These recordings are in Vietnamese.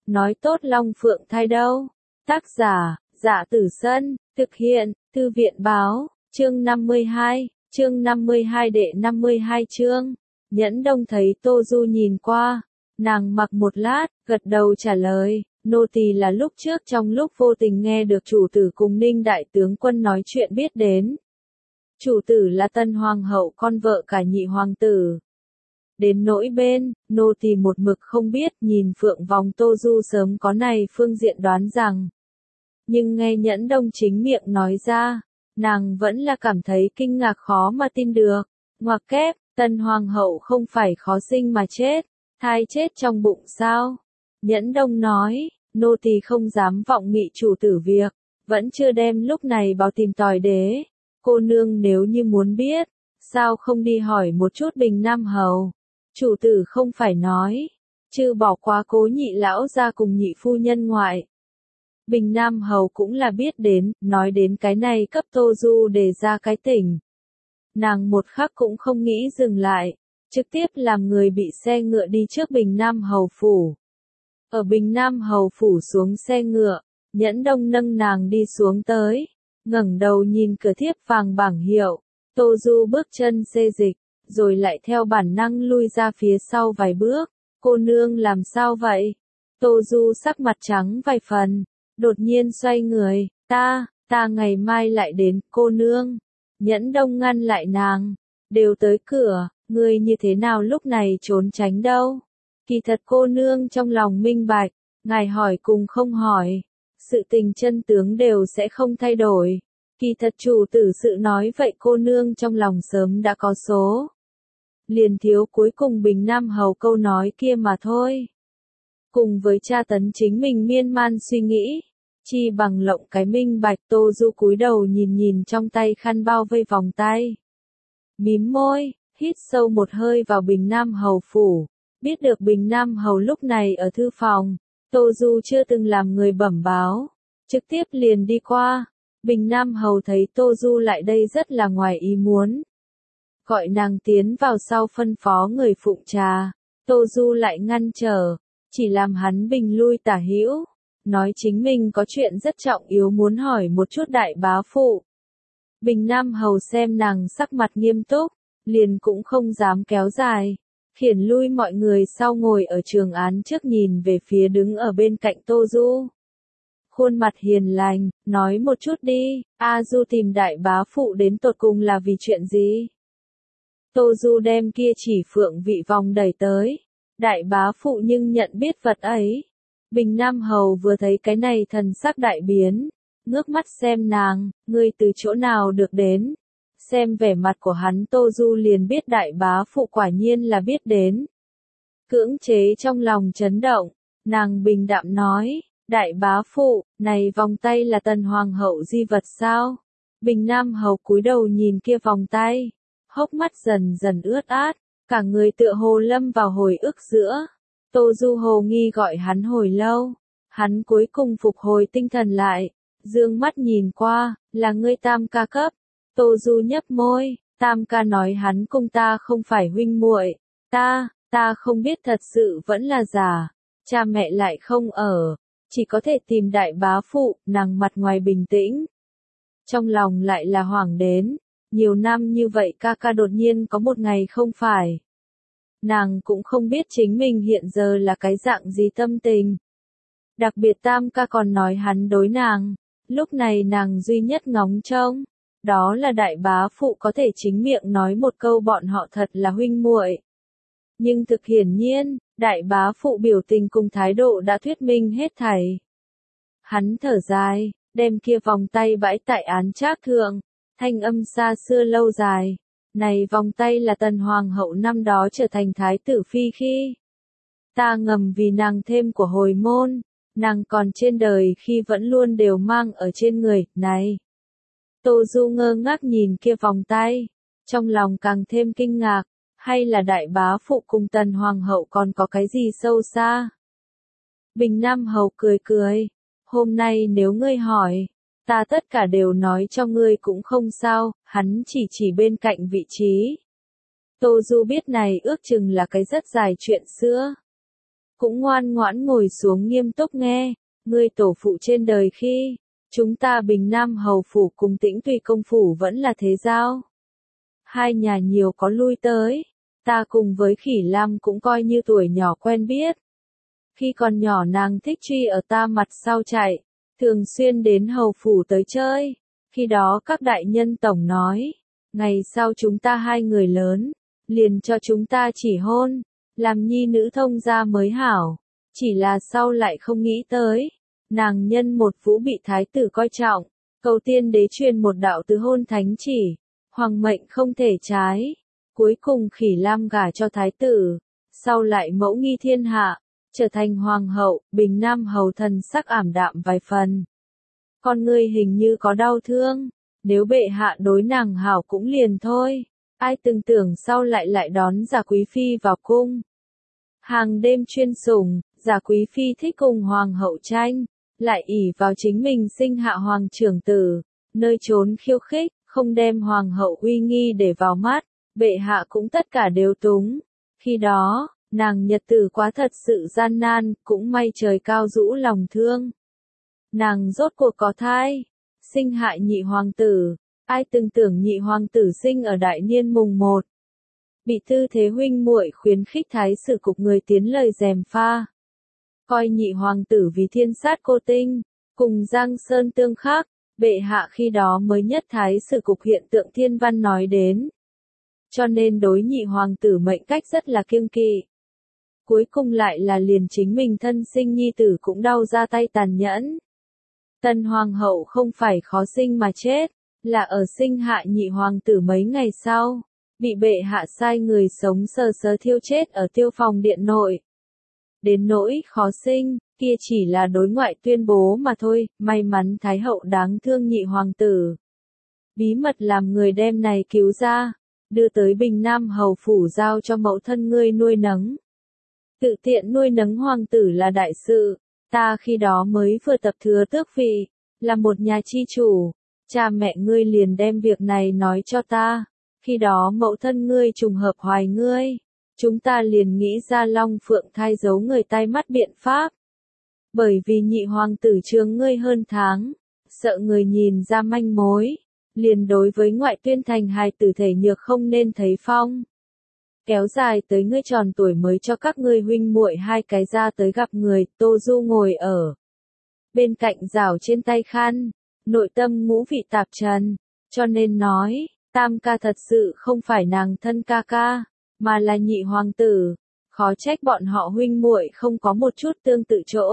nói tốt Long Phượng thai đâu. Tác giả, Dạ Tử Sân, thực hiện, Thư viện báo, chương 52 đệ 52 chương. Nhẫn Đông thấy Tô Du nhìn qua, nàng mặc một lát, gật đầu trả lời, nô tỳ là lúc trước trong lúc vô tình nghe được chủ tử cùng Ninh đại tướng quân nói chuyện biết đến. Chủ tử là Tân Hoàng hậu con vợ cả nhị hoàng tử. Đến nỗi bên, nô tỳ một mực không biết, nhìn Phượng Vòng Tô Du sớm có này phương diện đoán rằng. Nhưng nghe Nhẫn Đông chính miệng nói ra, nàng vẫn là cảm thấy kinh ngạc khó mà tin được. Ngoặc kép, Tân Hoàng hậu không phải khó sinh mà chết, thai chết trong bụng sao? Nhẫn Đông nói, nô tỳ không dám vọng nghị chủ tử việc, vẫn chưa đem lúc này báo tìm tỏi đế. Cô nương nếu như muốn biết, sao không đi hỏi một chút Bình Nam hầu? Chủ tử không phải nói, chứ bỏ qua Cố nhị lão ra cùng nhị phu nhân ngoại. Bình Nam hầu cũng là biết đến, nói đến cái này cấp Tô Du để ra cái tỉnh. Nàng một khắc cũng không nghĩ dừng lại, trực tiếp làm người bị xe ngựa đi trước Bình Nam hầu phủ. Ở Bình Nam hầu phủ xuống xe ngựa, Nhẫn Đông nâng nàng đi xuống tới, ngẩng đầu nhìn cửa thiếp vàng bảng hiệu. Tô Du bước chân xê dịch, rồi lại theo bản năng lui ra phía sau vài bước. Cô nương làm sao vậy? Tô Du sắc mặt trắng vài phần, đột nhiên xoay người, ta ngày mai lại đến, cô nương. Nhẫn Đông ngăn lại nàng, đều tới cửa, ngươi như thế nào lúc này trốn tránh đâu? Kỳ thật cô nương trong lòng minh bạch, ngài hỏi cùng không hỏi, sự tình chân tướng đều sẽ không thay đổi. Kỳ thật chủ tử sự nói vậy cô nương trong lòng sớm đã có số. Liền thiếu cuối cùng Bình Nam hầu câu nói kia mà thôi. Cùng với tra tấn chính mình miên man suy nghĩ, chi bằng lộng cái minh bạch. Tô Du cúi đầu nhìn trong tay khăn bao vây vòng tay. Mím môi, hít sâu một hơi vào Bình Nam hầu phủ. Biết được Bình Nam hầu lúc này ở thư phòng, Tô Du chưa từng làm người bẩm báo, trực tiếp liền đi qua. Bình Nam hầu thấy Tô Du lại đây rất là ngoài ý muốn. Gọi nàng tiến vào sau phân phó người phụng trà, Tô Du lại ngăn trở, chỉ làm hắn bình lui tả hữu, nói chính mình có chuyện rất trọng yếu muốn hỏi một chút đại bá phụ. Bình Nam hầu xem nàng sắc mặt nghiêm túc, liền cũng không dám kéo dài, khiển lui mọi người sau ngồi ở trường án trước nhìn về phía đứng ở bên cạnh Tô Du. Khuôn mặt hiền lành, nói một chút đi, A Du tìm đại bá phụ đến tột cùng là vì chuyện gì? Tô Du đem kia chỉ phượng vị vòng đẩy tới, đại bá phụ nhưng nhận biết vật ấy. Bình Nam hầu vừa thấy cái này thần sắc đại biến, ngước mắt xem nàng, ngươi từ chỗ nào được đến? Xem vẻ mặt của hắn Tô Du liền biết đại bá phụ quả nhiên là biết đến. Cưỡng chế trong lòng chấn động, nàng bình đạm nói, đại bá phụ, này vòng tay là Tần Hoàng hậu di vật sao? Bình Nam hầu cúi đầu nhìn kia vòng tay, hốc mắt dần dần ướt át, cả người tựa hồ lâm vào hồi ức giữa. Tô Du hồ nghi gọi hắn hồi lâu, hắn cuối cùng phục hồi tinh thần lại, dương mắt nhìn qua, là ngươi Tam ca cấp. Tô Du nhấp môi, Tam ca nói hắn cùng ta không phải huynh muội, ta không biết thật sự vẫn là giả, cha mẹ lại không ở, chỉ có thể tìm đại bá phụ. Nàng mặt ngoài bình tĩnh, trong lòng lại là hoảng đến, nhiều năm như vậy ca ca đột nhiên có một ngày không phải. Nàng cũng không biết chính mình hiện giờ là cái dạng gì tâm tình. Đặc biệt Tam ca còn nói hắn đối nàng, lúc này nàng duy nhất ngóng trông, đó là đại bá phụ có thể chính miệng nói một câu bọn họ thật là huynh muội. Nhưng thực hiển nhiên, đại bá phụ biểu tình cùng thái độ đã thuyết minh hết thảy. Hắn thở dài, đem kia vòng tay bãi tại án trác thượng, thanh âm xa xưa lâu dài. Này vòng tay là Tần Hoàng hậu năm đó trở thành thái tử phi khi ta ngầm vì nàng thêm của hồi môn, nàng còn trên đời khi vẫn luôn đều mang ở trên người, này. Tô Du ngơ ngác nhìn kia vòng tay, trong lòng càng thêm kinh ngạc, hay là đại bá phụ cùng Tần Hoàng hậu còn có cái gì sâu xa? Bình Nam hầu cười cười, hôm nay nếu ngươi hỏi, ta tất cả đều nói cho ngươi cũng không sao, hắn chỉ bên cạnh vị trí. Tô Du biết này ước chừng là cái rất dài chuyện xưa. cũng ngoan ngoãn ngồi xuống nghiêm túc nghe, ngươi tổ phụ trên đời khi, chúng ta Bình Nam Hầu Phủ cùng Tĩnh Tùy Công Phủ vẫn là thế giao. Hai nhà nhiều có lui tới, ta cùng với Khỉ Lam cũng coi như tuổi nhỏ quen biết. Khi còn nhỏ nàng thích truy ở ta mặt sau chạy, thường xuyên đến Hầu Phủ tới chơi. Khi đó các đại nhân tổng nói, ngày sau chúng ta hai người lớn, liền cho chúng ta chỉ hôn, làm nhi nữ thông gia mới hảo. Chỉ là sau lại không nghĩ tới, nàng nhân một vũ bị thái tử coi trọng, cầu tiên đế truyền một đạo tứ hôn thánh chỉ, hoàng mệnh không thể trái. Cuối cùng Khỉ Lam gả cho thái tử, sau lại mẫu nghi thiên hạ, trở thành hoàng hậu. Bình Nam Hầu thần sắc ảm đạm vài phần. Con ngươi hình như có đau thương, nếu bệ hạ đối nàng hảo cũng liền thôi, ai từng tưởng sau lại đón Giả Quý Phi vào cung. Hàng đêm chuyên sủng, Giả Quý Phi thích cùng hoàng hậu tranh, lại ỷ vào chính mình sinh hạ hoàng trưởng tử, nơi trốn khiêu khích, không đem hoàng hậu uy nghi để vào mắt, bệ hạ cũng tất cả đều túng. Khi đó, nàng nhật tử quá thật sự gian nan, cũng may trời cao rũ lòng thương. Nàng rốt cuộc có thai, sinh hại nhị hoàng tử, ai từng tưởng nhị hoàng tử sinh ở đại niên mùng 1. Bị tư thế huynh muội khuyến khích thái sử cục người tiến lời gièm pha. Coi nhị hoàng tử vì thiên sát cô tinh, cùng Giang Sơn tương khắc, bệ hạ khi đó mới nhất thái sử cục hiện tượng thiên văn nói đến. Cho nên đối nhị hoàng tử mệnh cách rất là kiêng kỵ. Cuối cùng lại là liền chính mình thân sinh nhi tử cũng đau ra tay tàn nhẫn. Tần hoàng hậu không phải khó sinh mà chết, là ở sinh hạ nhị hoàng tử mấy ngày sau, bị bệ hạ sai người sống sờ sờ thiêu chết ở tiêu phòng điện nội. Đến nỗi khó sinh, kia chỉ là đối ngoại tuyên bố mà thôi, may mắn Thái hậu đáng thương nhị hoàng tử. Bí mật làm người đem này cứu ra, đưa tới Bình Nam Hầu Phủ giao cho mẫu thân ngươi nuôi nấng. Tự tiện nuôi nấng hoàng tử là đại sự, ta khi đó mới vừa tập thừa tước vị, là một nhà chi chủ, cha mẹ ngươi liền đem việc này nói cho ta, khi đó mẫu thân ngươi trùng hợp hoài ngươi, chúng ta liền nghĩ ra Long Phượng thai giấu người tai mắt biện pháp. Bởi vì nhị hoàng tử chướng ngươi hơn tháng, sợ người nhìn ra manh mối, liền đối với ngoại tuyên thành hài tử thể nhược không nên thấy phong. Kéo dài tới ngươi tròn tuổi mới cho các ngươi huynh muội hai cái ra tới gặp người. Tô Du ngồi ở bên cạnh rảo trên tay khăn, nội tâm ngũ vị tạp trần, cho nên nói, tam ca thật sự không phải nàng thân ca ca, mà là nhị hoàng tử. Khó trách bọn họ huynh muội không có một chút tương tự chỗ.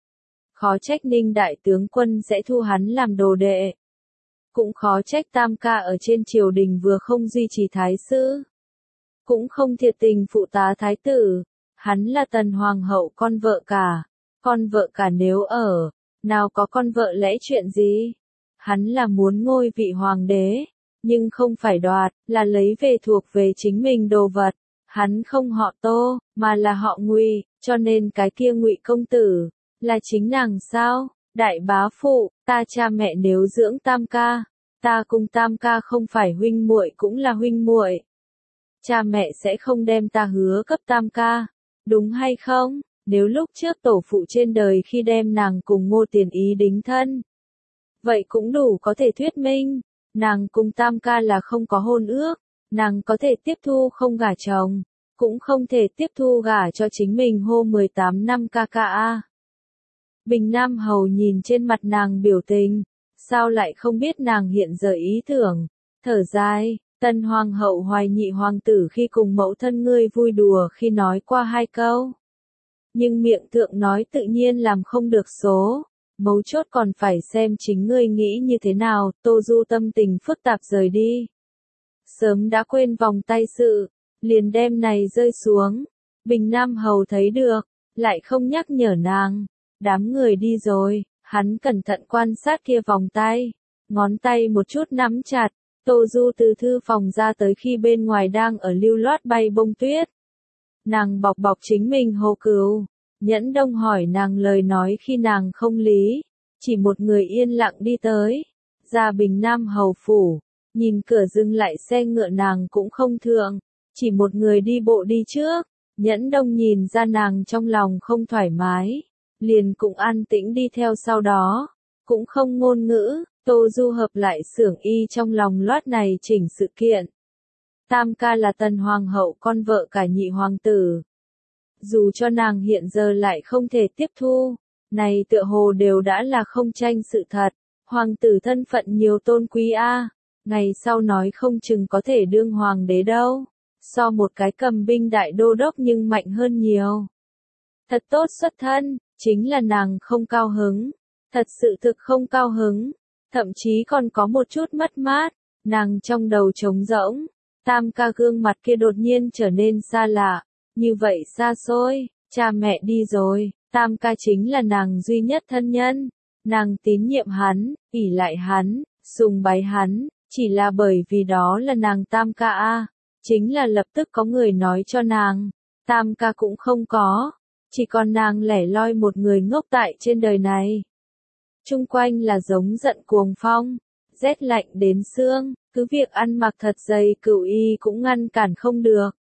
Khó trách Ninh đại tướng quân sẽ thu hắn làm đồ đệ. Cũng khó trách tam ca ở trên triều đình vừa không duy trì thái sư, cũng không thiệt tình phụ tá thái tử. Hắn là Tần hoàng hậu con vợ cả. Con vợ cả nếu ở, nào có con vợ lẽ chuyện gì? Hắn là muốn ngôi vị hoàng đế, nhưng không phải đoạt, là lấy về thuộc về chính mình đồ vật. Hắn không họ Tô, mà là họ Ngụy, cho nên cái kia Ngụy công tử là chính nàng sao? Đại bá phụ, ta cha mẹ nếu dưỡng tam ca, ta cùng tam ca không phải huynh muội cũng là huynh muội. Cha mẹ sẽ không đem ta hứa cấp tam ca, đúng hay không? Nếu lúc trước tổ phụ trên đời khi đem nàng cùng Ngô Tiền Ý đính thân, vậy cũng đủ có thể thuyết minh, nàng cùng tam ca là không có hôn ước, nàng có thể tiếp thu không gả chồng, cũng không thể tiếp thu gả cho chính mình hô 18 năm ca ca a. Bình Nam Hầu nhìn trên mặt nàng biểu tình, sao lại không biết nàng hiện giờ ý tưởng, thở dài. Tần hoàng hậu hoài nhị hoàng tử khi cùng mẫu thân ngươi vui đùa khi nói qua 2 câu. Nhưng miệng thượng nói tự nhiên làm không được số, mấu chốt còn phải xem chính ngươi nghĩ như thế nào. Tô Du tâm tình phức tạp rời đi. Sớm đã quên vòng tay sự, liền đem này rơi xuống. Bình Nam Hầu thấy được, lại không nhắc nhở nàng. Đám người đi rồi, hắn cẩn thận quan sát kia vòng tay, ngón tay một chút nắm chặt. Tô Du từ thư phòng ra tới khi bên ngoài đang ở lưu loát bay bông tuyết. Nàng bọc bọc chính mình hô cứu. Nhẫn Đông hỏi nàng lời nói khi nàng không lý. Chỉ một người yên lặng đi tới. Ra Bình Nam Hầu Phủ. Nhìn cửa dừng lại xe ngựa nàng cũng không thượng. Chỉ một người đi bộ đi trước. Nhẫn Đông nhìn ra nàng trong lòng không thoải mái, liền cũng an tĩnh đi theo sau đó, cũng không ngôn ngữ. Tô Du hợp lại xưởng y trong lòng loát này chỉnh sự kiện. Tam ca là Tần Hoàng hậu con vợ cả nhị hoàng tử. Dù cho nàng hiện giờ lại không thể tiếp thu, này tựa hồ đều đã là không tranh sự thật. Hoàng tử thân phận nhiều tôn quý a, ngày sau nói không chừng có thể đương hoàng đế đâu. So một cái cầm binh đại đô đốc nhưng mạnh hơn nhiều. Thật tốt xuất thân, chính là nàng không cao hứng. Thật sự thực không cao hứng. Thậm chí còn có một chút mất mát, nàng trong đầu trống rỗng, Tam ca gương mặt kia đột nhiên trở nên xa lạ, như vậy xa xôi, cha mẹ đi rồi, Tam ca chính là nàng duy nhất thân nhân, nàng tín nhiệm hắn, ỷ lại hắn, sùng bái hắn, chỉ là bởi vì đó là nàng Tam ca a, chính là lập tức có người nói cho nàng, Tam ca cũng không có, chỉ còn nàng lẻ loi một người ngốc tại trên đời này. Chung quanh là giống giận cuồng phong, rét lạnh đến xương, cứ việc ăn mặc thật dày cửu y cũng ngăn cản không được.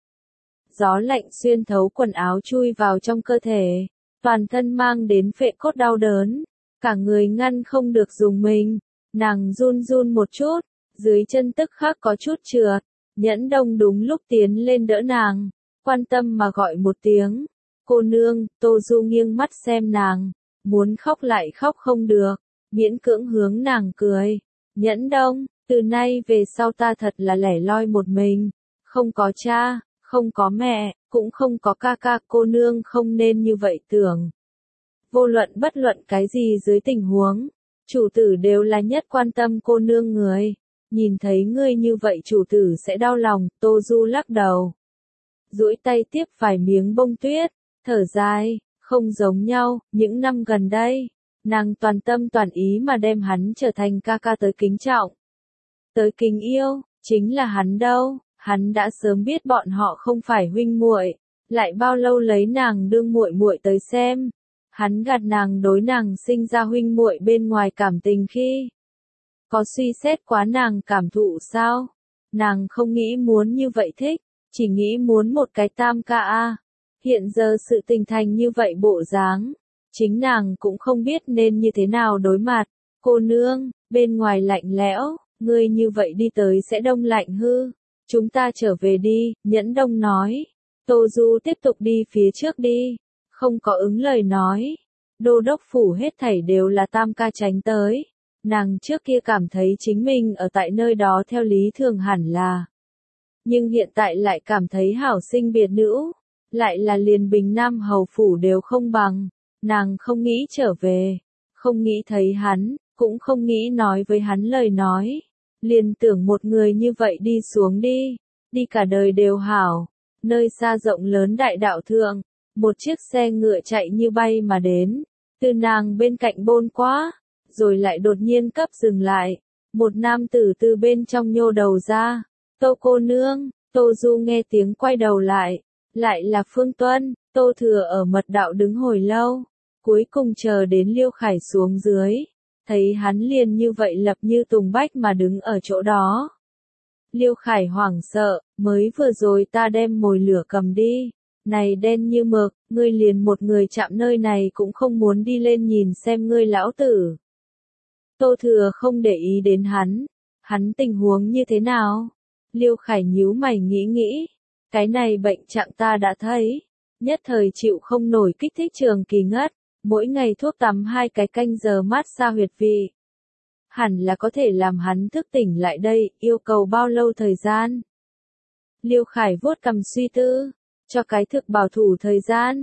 Gió lạnh xuyên thấu quần áo chui vào trong cơ thể, toàn thân mang đến phệ cốt đau đớn, cả người ngăn không được dùng mình, nàng run run một chút, dưới chân tức khắc có chút trượt, Nhẫn Đông đúng lúc tiến lên đỡ nàng, quan tâm mà gọi một tiếng, cô nương. Tô Du nghiêng mắt xem nàng, muốn khóc lại khóc không được, miễn cưỡng hướng nàng cười. Nhẫn Đông, từ nay về sau ta thật là lẻ loi một mình, không có cha, không có mẹ, cũng không có ca ca, cô nương không nên như vậy tưởng. Vô luận bất luận cái gì dưới tình huống, chủ tử đều là nhất quan tâm cô nương người. Nhìn thấy ngươi như vậy chủ tử sẽ đau lòng. Tô Du lắc đầu, duỗi tay tiếp vài miếng bông tuyết, thở dài, không giống nhau. Những năm gần đây, nàng toàn tâm toàn ý mà đem hắn trở thành ca ca tới kính trọng, tới kính yêu. Chính là hắn đâu, hắn đã sớm biết bọn họ không phải huynh muội, lại bao lâu lấy nàng đương muội muội tới xem. Hắn gạt nàng đối nàng sinh ra huynh muội bên ngoài cảm tình khi có suy xét quá nàng cảm thụ sao? Nàng không nghĩ muốn như vậy thích, chỉ nghĩ muốn một cái Tam ca a. Hiện giờ sự tình thành như vậy bộ dáng, chính nàng cũng không biết nên như thế nào đối mặt. Cô nương, bên ngoài lạnh lẽo, ngươi như vậy đi tới sẽ đông lạnh hư. Chúng ta trở về đi, Nhẫn Đông nói. Tô Du tiếp tục đi phía trước đi, không có ứng lời nói. Đô đốc phủ hết thảy đều là Tam ca tránh tới. Nàng trước kia cảm thấy chính mình ở tại nơi đó theo lý thường hẳn là. Nhưng hiện tại lại cảm thấy hảo sinh biệt nữ, lại là liền Bình Nam hầu phủ đều không bằng. Nàng không nghĩ trở về, không nghĩ thấy hắn, cũng không nghĩ nói với hắn lời nói. Liền tưởng một người như vậy đi xuống đi cả đời đều hảo. Nơi xa rộng lớn đại đạo thượng, một chiếc xe ngựa chạy như bay mà đến, từ nàng bên cạnh bôn quá, rồi lại đột nhiên cấp dừng lại. Một nam tử từ bên trong nhô đầu ra, Tô cô nương. Tô Du nghe tiếng quay đầu lại là Phương Tuân. Tô Thừa ở mật đạo đứng hồi lâu, cuối cùng chờ đến Liêu Khải xuống dưới, thấy hắn liền như vậy lập như tùng bách mà đứng ở chỗ đó. Liêu Khải hoảng sợ, mới vừa rồi ta đem mồi lửa cầm đi, này đen như mực, ngươi liền một người chạm nơi này cũng không muốn đi lên nhìn xem ngươi lão tử. Tô Thừa không để ý đến hắn tình huống như thế nào? Liêu Khải nhíu mày nghĩ, cái này bệnh trạng ta đã thấy, nhất thời chịu không nổi kích thích trường kỳ ngất, mỗi ngày thuốc tắm 2 cái canh giờ mát xa huyệt vị. Hẳn là có thể làm hắn thức tỉnh lại đây, yêu cầu bao lâu thời gian? Liêu Khải vuốt cằm suy tư, cho cái thực bảo thủ thời gian,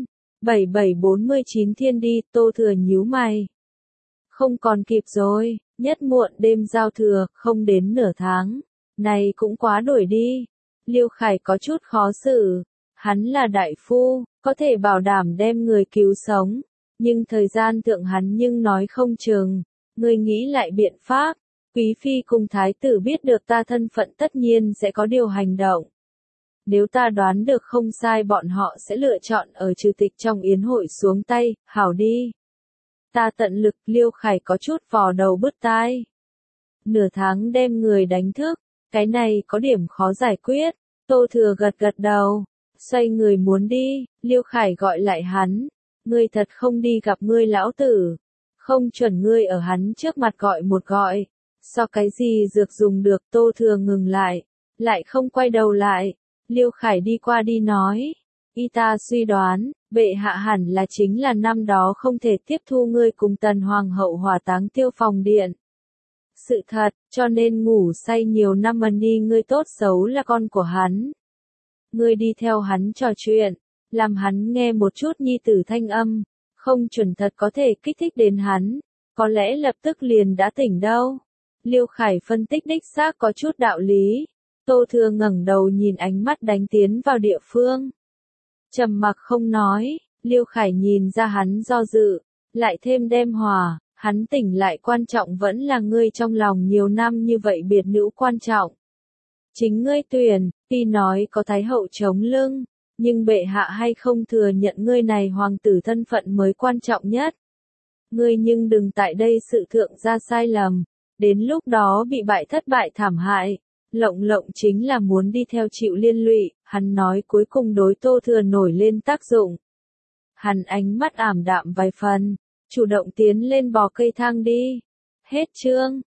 7749 thiên đi. Tô Thừa nhíu mày. Không còn kịp rồi, nhất muộn đêm giao thừa, không đến nửa tháng. Này cũng quá đuổi đi. Liêu Khải có chút khó xử, hắn là đại phu, có thể bảo đảm đem người cứu sống, nhưng thời gian thượng hắn nhưng nói không chừng. Ngươi nghĩ lại biện pháp, quý phi cùng thái tử biết được ta thân phận tất nhiên sẽ có điều hành động. Nếu ta đoán được không sai bọn họ sẽ lựa chọn ở trừ tịch trong yến hội xuống tay, hảo đi. Ta tận lực. Liêu Khải có chút vò đầu bứt tai. Nửa tháng đem người đánh thức, cái này có điểm khó giải quyết. Tô Thừa gật gật đầu, xoay người muốn đi, Liêu Khải gọi lại hắn, ngươi thật không đi gặp ngươi lão tử, không chuẩn ngươi ở hắn trước mặt gọi một gọi, so cái gì dược dùng được. Tô Thừa ngừng lại không quay đầu lại, Liêu Khải đi qua đi nói, y ta suy đoán, bệ hạ hẳn là chính là năm đó không thể tiếp thu ngươi cùng Tần Hoàng hậu hỏa táng Tiêu Phòng Điện. Sự thật, cho nên ngủ say nhiều năm ân đi ngươi tốt xấu là con của hắn. Ngươi đi theo hắn trò chuyện, làm hắn nghe một chút nhi tử thanh âm, không chuẩn thật có thể kích thích đến hắn, có lẽ lập tức liền đã tỉnh đâu. Liêu Khải phân tích đích xác có chút đạo lý. Tô Thừa ngẩng đầu nhìn ánh mắt đánh tiến vào địa phương. Trầm mặc không nói, Liêu Khải nhìn ra hắn do dự, lại thêm đem hòa, hắn tỉnh lại quan trọng vẫn là ngươi trong lòng nhiều năm như vậy biệt nữ quan trọng. Chính ngươi tuyển, tuy nói có Thái hậu chống lưng, nhưng bệ hạ hay không thừa nhận ngươi này hoàng tử thân phận mới quan trọng nhất. Ngươi nhưng đừng tại đây sự thượng ra sai lầm, đến lúc đó bị thất bại thảm hại. Lộng chính là muốn đi theo chịu liên lụy, hắn nói cuối cùng đối Tô Thừa nổi lên tác dụng. Hắn ánh mắt ảm đạm vài phần, chủ động tiến lên bò cây thang đi. Hết chương.